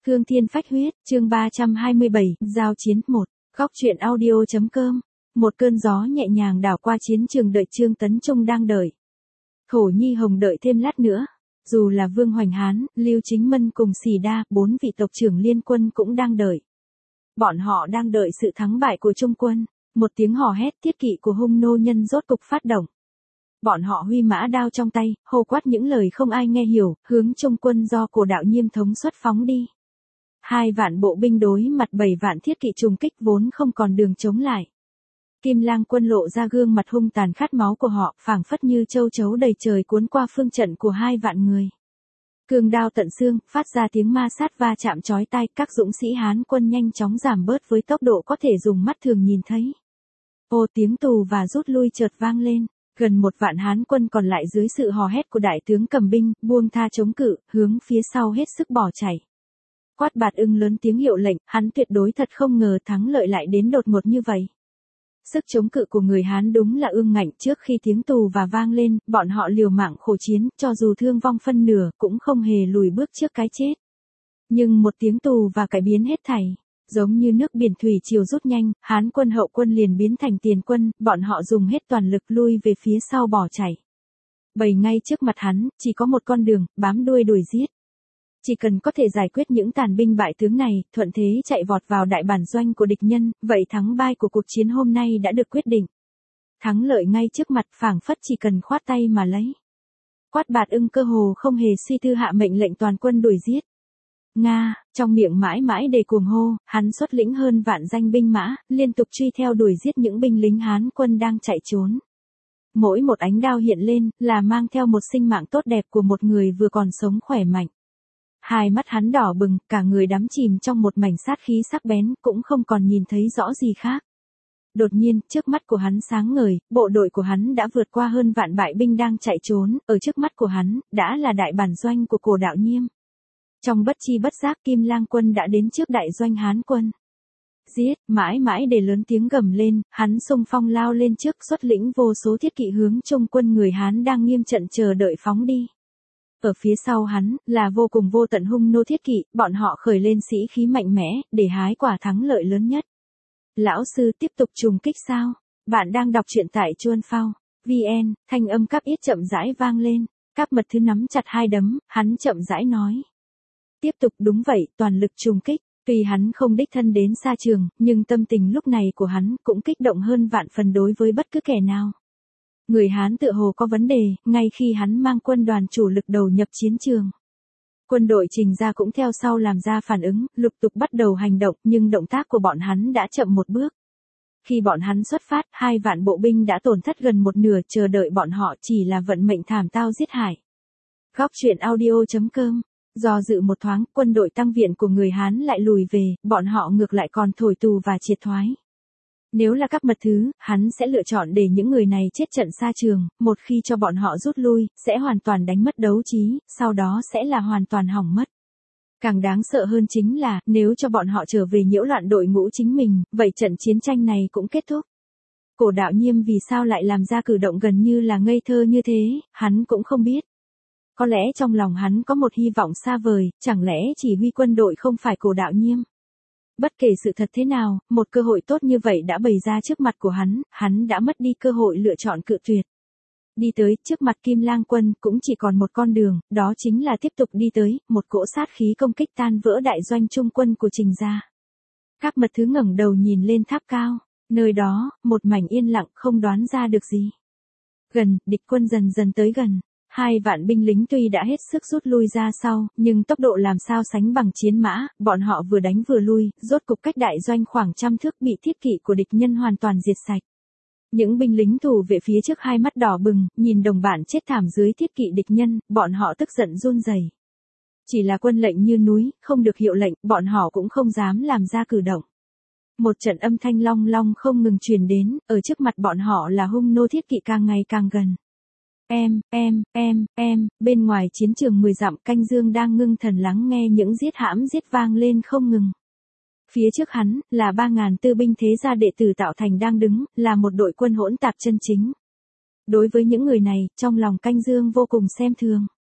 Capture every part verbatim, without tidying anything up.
Hương Thiên Phách Huyết, chương ba trăm hai mươi bảy, giao chiến một, góc truyện audio.com. Một cơn gió nhẹ nhàng đảo qua chiến trường đợi Trương Tấn Trung đang đợi. Thổ Nhi Hồng đợi thêm lát nữa. Dù là Vương Hoành Hán, Lưu Chính Mân cùng Xì Đa, bốn vị tộc trưởng liên quân cũng đang đợi. Bọn họ đang đợi sự thắng bại của Trung quân. Một tiếng hò hét thiết kỵ của hung nô nhân rốt cục phát động. Bọn họ huy mã đao trong tay, hô quát những lời không ai nghe hiểu, hướng Trung quân do Cổ Đạo Nhiêm thống xuất phóng đi. Hai vạn bộ binh đối mặt bảy vạn thiết kỵ trùng kích vốn không còn đường chống lại. Kim Lang quân lộ ra gương mặt hung tàn khát máu của họ, phảng phất như châu chấu đầy trời cuốn qua phương trận của hai vạn người. Cương đao tận xương, phát ra tiếng ma sát va chạm chói tai, các dũng sĩ Hán quân nhanh chóng giảm bớt với tốc độ có thể dùng mắt thường nhìn thấy. Ô tiếng tù và rút lui chợt vang lên, gần một vạn Hán quân còn lại dưới sự hò hét của đại tướng cầm binh, buông tha chống cự, hướng phía sau hết sức bỏ chạy. Quát Bạt Ưng lớn tiếng hiệu lệnh, hắn tuyệt đối thật không ngờ thắng lợi lại đến đột ngột như vậy. Sức chống cự của người Hán đúng là ương ngạnh, trước khi tiếng tù và vang lên, bọn họ liều mạng khổ chiến, cho dù thương vong phân nửa, cũng không hề lùi bước trước cái chết. Nhưng một tiếng tù và cải biến hết thảy. Giống như nước biển thủy triều rút nhanh, Hán quân hậu quân liền biến thành tiền quân, bọn họ dùng hết toàn lực lui về phía sau bỏ chạy. Bầy ngay trước mặt hắn, chỉ có một con đường, bám đuôi đuổi giết. Chỉ cần có thể giải quyết những tàn binh bại tướng này, thuận thế chạy vọt vào đại bản doanh của địch nhân, vậy thắng bại của cuộc chiến hôm nay đã được quyết định. Thắng lợi ngay trước mặt, phảng phất chỉ cần khoát tay mà lấy. Quát Bạt Ưng cơ hồ không hề suy tư hạ mệnh lệnh toàn quân đuổi giết. Nga, trong miệng mãi mãi đầy cuồng hô, hắn xuất lĩnh hơn vạn danh binh mã, liên tục truy theo đuổi giết những binh lính Hán quân đang chạy trốn. Mỗi một ánh đao hiện lên, là mang theo một sinh mạng tốt đẹp của một người vừa còn sống khỏe mạnh. Hai mắt hắn đỏ bừng, cả người đắm chìm trong một mảnh sát khí sắc bén, cũng không còn nhìn thấy rõ gì khác. Đột nhiên, trước mắt của hắn sáng ngời, bộ đội của hắn đã vượt qua hơn vạn bại binh đang chạy trốn, ở trước mắt của hắn, đã là đại bản doanh của Cổ Đạo Nhiêm. Trong bất chi bất giác Kim Lang quân đã đến trước đại doanh Hán quân. Giết, mãi mãi để lớn tiếng gầm lên, hắn xung phong lao lên trước xuất lĩnh vô số thiết kỵ hướng Trung quân người Hán đang nghiêm trận chờ đợi phóng đi. Ở phía sau hắn, là vô cùng vô tận hung nô thiết kỵ, bọn họ khởi lên sĩ khí mạnh mẽ, để hái quả thắng lợi lớn nhất. Lão sư tiếp tục trùng kích sao? Bạn đang đọc truyện tại Chuan Phao. vn, thanh âm Cáp Ít chậm rãi vang lên. Cáp Mật Thứ nắm chặt hai đấm, hắn chậm rãi nói. Tiếp tục đúng vậy, toàn lực trùng kích. Tuy hắn không đích thân đến xa trường, nhưng tâm tình lúc này của hắn cũng kích động hơn vạn phần đối với bất cứ kẻ nào. Người Hán tựa hồ có vấn đề, ngay khi hắn mang quân đoàn chủ lực đầu nhập chiến trường. Quân đội Trình Gia cũng theo sau làm ra phản ứng, lục tục bắt đầu hành động, nhưng động tác của bọn hắn đã chậm một bước. Khi bọn hắn xuất phát, hai vạn bộ binh đã tổn thất gần một nửa, chờ đợi bọn họ chỉ là vận mệnh thảm tao giết hại. Góc truyện audio.com. Do dự một thoáng, quân đội tăng viện của người Hán lại lùi về, bọn họ ngược lại còn thổi tù và triệt thoái. Nếu là Cáp Mật Thứ, hắn sẽ lựa chọn để những người này chết trận xa trường, một khi cho bọn họ rút lui, sẽ hoàn toàn đánh mất đấu trí, sau đó sẽ là hoàn toàn hỏng mất. Càng đáng sợ hơn chính là, nếu cho bọn họ trở về nhiễu loạn đội ngũ chính mình, vậy trận chiến tranh này cũng kết thúc. Cổ Đạo Nhiêm vì sao lại làm ra cử động gần như là ngây thơ như thế, hắn cũng không biết. Có lẽ trong lòng hắn có một hy vọng xa vời, chẳng lẽ chỉ huy quân đội không phải Cổ Đạo Nhiêm. Bất kể sự thật thế nào, một cơ hội tốt như vậy đã bày ra trước mặt của hắn, hắn đã mất đi cơ hội lựa chọn cự tuyệt. Đi tới, trước mặt Kim Lang quân, cũng chỉ còn một con đường, đó chính là tiếp tục đi tới, một cỗ sát khí công kích tan vỡ đại doanh Trung quân của Trình Gia. Cáp Mật Thứ ngẩng đầu nhìn lên tháp cao, nơi đó, một mảnh yên lặng không đoán ra được gì. Gần, địch quân dần dần tới gần. Hai vạn binh lính tuy đã hết sức rút lui ra sau, nhưng tốc độ làm sao sánh bằng chiến mã, bọn họ vừa đánh vừa lui, rốt cục cách đại doanh khoảng trăm thước bị thiết kỵ của địch nhân hoàn toàn diệt sạch. Những binh lính thủ vệ phía trước hai mắt đỏ bừng, nhìn đồng bạn chết thảm dưới thiết kỵ địch nhân, bọn họ tức giận run rẩy. Chỉ là quân lệnh như núi, không được hiệu lệnh, bọn họ cũng không dám làm ra cử động. Một trận âm thanh long long không ngừng truyền đến, ở trước mặt bọn họ là hung nô thiết kỵ càng ngày càng gần. Em, em, em, em, bên ngoài chiến trường mười dặm Canh Dương đang ngưng thần lắng nghe những giết hãm giết vang lên không ngừng. Phía trước hắn, là ba ngàn tư binh thế gia đệ tử tạo thành đang đứng, là một đội quân hỗn tạp chân chính. Đối với những người này, trong lòng Canh Dương vô cùng xem thường.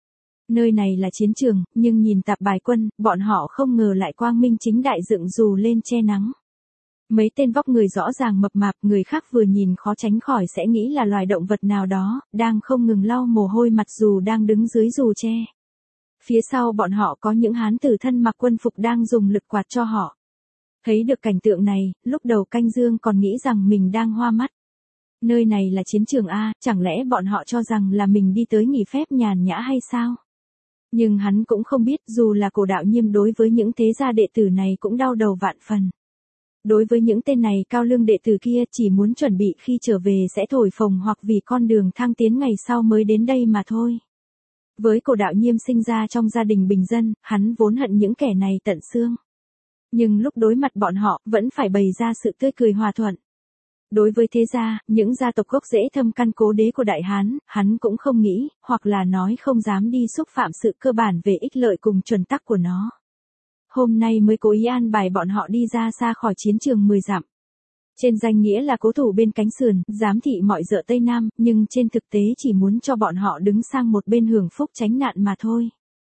Nơi này là chiến trường, nhưng nhìn tạp bài quân, bọn họ không ngờ lại quang minh chính đại dựng dù lên che nắng. Mấy tên vóc người rõ ràng mập mạp, người khác vừa nhìn khó tránh khỏi sẽ nghĩ là loài động vật nào đó, đang không ngừng lau mồ hôi mặt dù đang đứng dưới dù che. Phía sau bọn họ có những hán tử thân mặc quân phục đang dùng lực quạt cho họ. Thấy được cảnh tượng này, lúc đầu Canh Dương còn nghĩ rằng mình đang hoa mắt. Nơi này là chiến trường A, chẳng lẽ bọn họ cho rằng là mình đi tới nghỉ phép nhàn nhã hay sao? Nhưng hắn cũng không biết, dù là Cổ Đạo Nhiêm đối với những thế gia đệ tử này cũng đau đầu vạn phần. Đối với những tên này cao lương đệ tử kia chỉ muốn chuẩn bị khi trở về sẽ thổi phồng hoặc vì con đường thăng tiến ngày sau mới đến đây mà thôi. Với Cổ Đạo Nhiêm sinh ra trong gia đình bình dân, hắn vốn hận những kẻ này tận xương. Nhưng lúc đối mặt bọn họ, vẫn phải bày ra sự tươi cười hòa thuận. Đối với thế gia, những gia tộc gốc rễ thâm căn cố đế của Đại Hán, hắn cũng không nghĩ, hoặc là nói không dám đi xúc phạm sự cơ bản về ích lợi cùng chuẩn tắc của nó. Hôm nay mới cố ý an bài bọn họ đi ra xa khỏi chiến trường mười dặm. Trên danh nghĩa là cố thủ bên cánh sườn, giám thị mọi dợ Tây Nam, nhưng trên thực tế chỉ muốn cho bọn họ đứng sang một bên hưởng phúc tránh nạn mà thôi.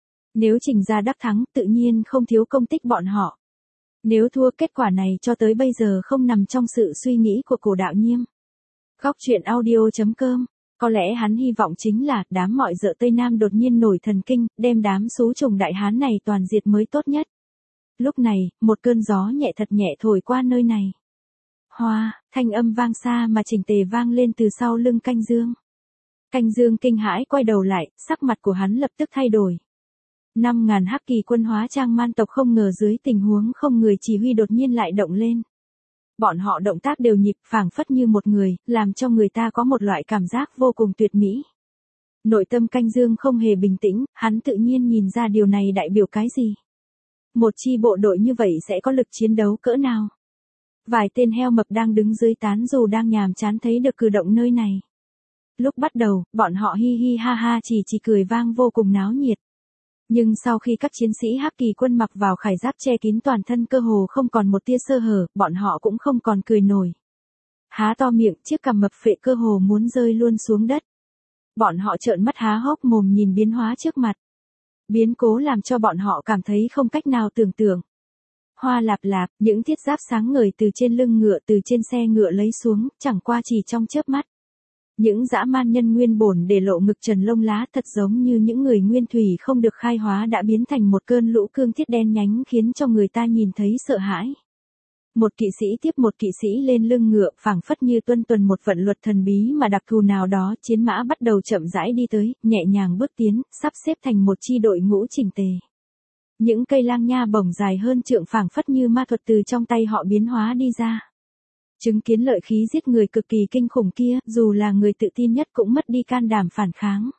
Nếu Trình gia đắc thắng, tự nhiên không thiếu công tích bọn họ. Nếu thua, kết quả này cho tới bây giờ không nằm trong sự suy nghĩ của Cổ Đạo Nhiêm. Góc truyện audio chấm com. Có lẽ hắn hy vọng chính là đám mọi dợ Tây Nam đột nhiên nổi thần kinh, đem đám xú trùng Đại Hán này toàn diệt mới tốt nhất. Lúc này, một cơn gió nhẹ thật nhẹ thổi qua nơi này. Hoa, thanh âm vang xa mà chỉnh tề vang lên từ sau lưng Canh Dương. Canh Dương kinh hãi quay đầu lại, sắc mặt của hắn lập tức thay đổi. Năm ngàn hắc kỳ quân hóa trang man tộc không ngờ dưới tình huống không người chỉ huy đột nhiên lại động lên. Bọn họ động tác đều nhịp phảng phất như một người, làm cho người ta có một loại cảm giác vô cùng tuyệt mỹ. Nội tâm Canh Dương không hề bình tĩnh, hắn tự nhiên nhìn ra điều này đại biểu cái gì. Một chi bộ đội như vậy sẽ có lực chiến đấu cỡ nào. Vài tên heo mập đang đứng dưới tán dù đang nhàm chán thấy được cử động nơi này. Lúc bắt đầu, bọn họ hi hi ha ha chỉ chỉ cười vang vô cùng náo nhiệt. Nhưng sau khi các chiến sĩ hắc kỳ quân mặc vào khải giáp che kín toàn thân cơ hồ không còn một tia sơ hở, bọn họ cũng không còn cười nổi. Há to miệng, chiếc cằm mập phệ cơ hồ muốn rơi luôn xuống đất. Bọn họ trợn mắt há hốc mồm nhìn biến hóa trước mặt. Biến cố làm cho bọn họ cảm thấy không cách nào tưởng tượng. Hoa lạp lạp, những thiết giáp sáng ngời từ trên lưng ngựa từ trên xe ngựa lấy xuống, chẳng qua chỉ trong chớp mắt. Những dã man nhân nguyên bổn để lộ ngực trần lông lá thật giống như những người nguyên thủy không được khai hóa đã biến thành một cơn lũ cương thiết đen nhánh khiến cho người ta nhìn thấy sợ hãi. Một kỵ sĩ tiếp một kỵ sĩ lên lưng ngựa phảng phất như tuân tuần một vận luật thần bí mà đặc thù nào đó, chiến mã bắt đầu chậm rãi đi tới, nhẹ nhàng bước tiến, sắp xếp thành một chi đội ngũ chỉnh tề. Những cây lang nha bổng dài hơn trượng phảng phất như ma thuật từ trong tay họ biến hóa đi ra. Chứng kiến lợi khí giết người cực kỳ kinh khủng kia, dù là người tự tin nhất cũng mất đi can đảm phản kháng.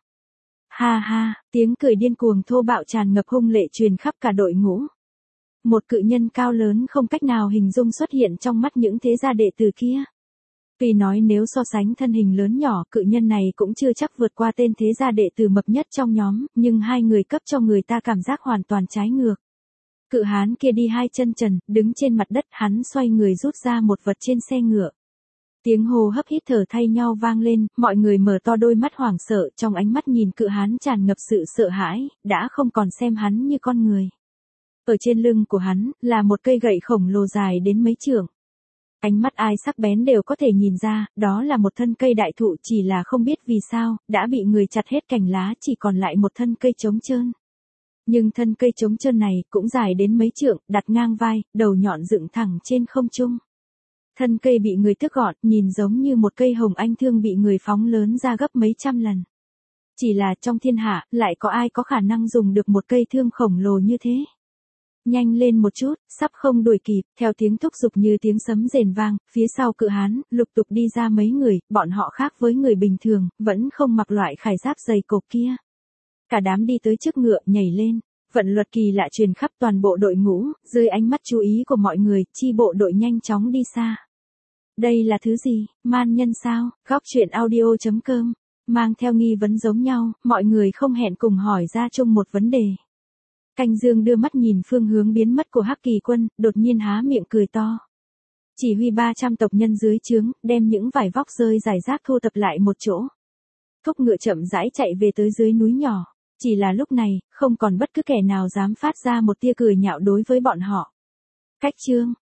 Ha ha, tiếng cười điên cuồng thô bạo tràn ngập hung lệ truyền khắp cả đội ngũ. Một cự nhân cao lớn không cách nào hình dung xuất hiện trong mắt những thế gia đệ tử kia. Tuy nói nếu so sánh thân hình lớn nhỏ, cự nhân này cũng chưa chắc vượt qua tên thế gia đệ tử mập nhất trong nhóm, nhưng hai người cấp cho người ta cảm giác hoàn toàn trái ngược. Cự hán kia đi hai chân trần, đứng trên mặt đất, hắn xoay người rút ra một vật trên xe ngựa. Tiếng hô hấp hít thở thay nhau vang lên, mọi người mở to đôi mắt hoảng sợ, trong ánh mắt nhìn cự hán tràn ngập sự sợ hãi, đã không còn xem hắn như con người. Ở trên lưng của hắn, là một cây gậy khổng lồ dài đến mấy trượng. Ánh mắt ai sắc bén đều có thể nhìn ra, đó là một thân cây đại thụ, chỉ là không biết vì sao, đã bị người chặt hết cành lá, chỉ còn lại một thân cây trống trơn. Nhưng thân cây trống trơn này cũng dài đến mấy trượng, đặt ngang vai, đầu nhọn dựng thẳng trên không trung. Thân cây bị người tước gọn, nhìn giống như một cây hồng anh thương bị người phóng lớn ra gấp mấy trăm lần. Chỉ là trong thiên hạ, lại có ai có khả năng dùng được một cây thương khổng lồ như thế. Nhanh lên một chút, sắp không đuổi kịp, theo tiếng thúc giục như tiếng sấm rền vang, phía sau cự hán, lục tục đi ra mấy người, bọn họ khác với người bình thường, vẫn không mặc loại khải giáp dày cộp kia. Cả đám đi tới trước ngựa, nhảy lên. Vận luật kỳ lạ truyền khắp toàn bộ đội ngũ, dưới ánh mắt chú ý của mọi người, chi bộ đội nhanh chóng đi xa. Đây là thứ gì, man nhân sao? Góc truyện audio chấm com. Mang theo nghi vấn giống nhau, mọi người không hẹn cùng hỏi ra chung một vấn đề. Canh Dương đưa mắt nhìn phương hướng biến mất của hắc kỳ quân, đột nhiên há miệng cười to. Chỉ huy ba trăm tộc nhân dưới trướng, đem những vải vóc rơi rải rác thu tập lại một chỗ. Thúc ngựa chậm rãi chạy về tới dưới núi nhỏ. Chỉ là lúc này, không còn bất cứ kẻ nào dám phát ra một tia cười nhạo đối với bọn họ. Cách chương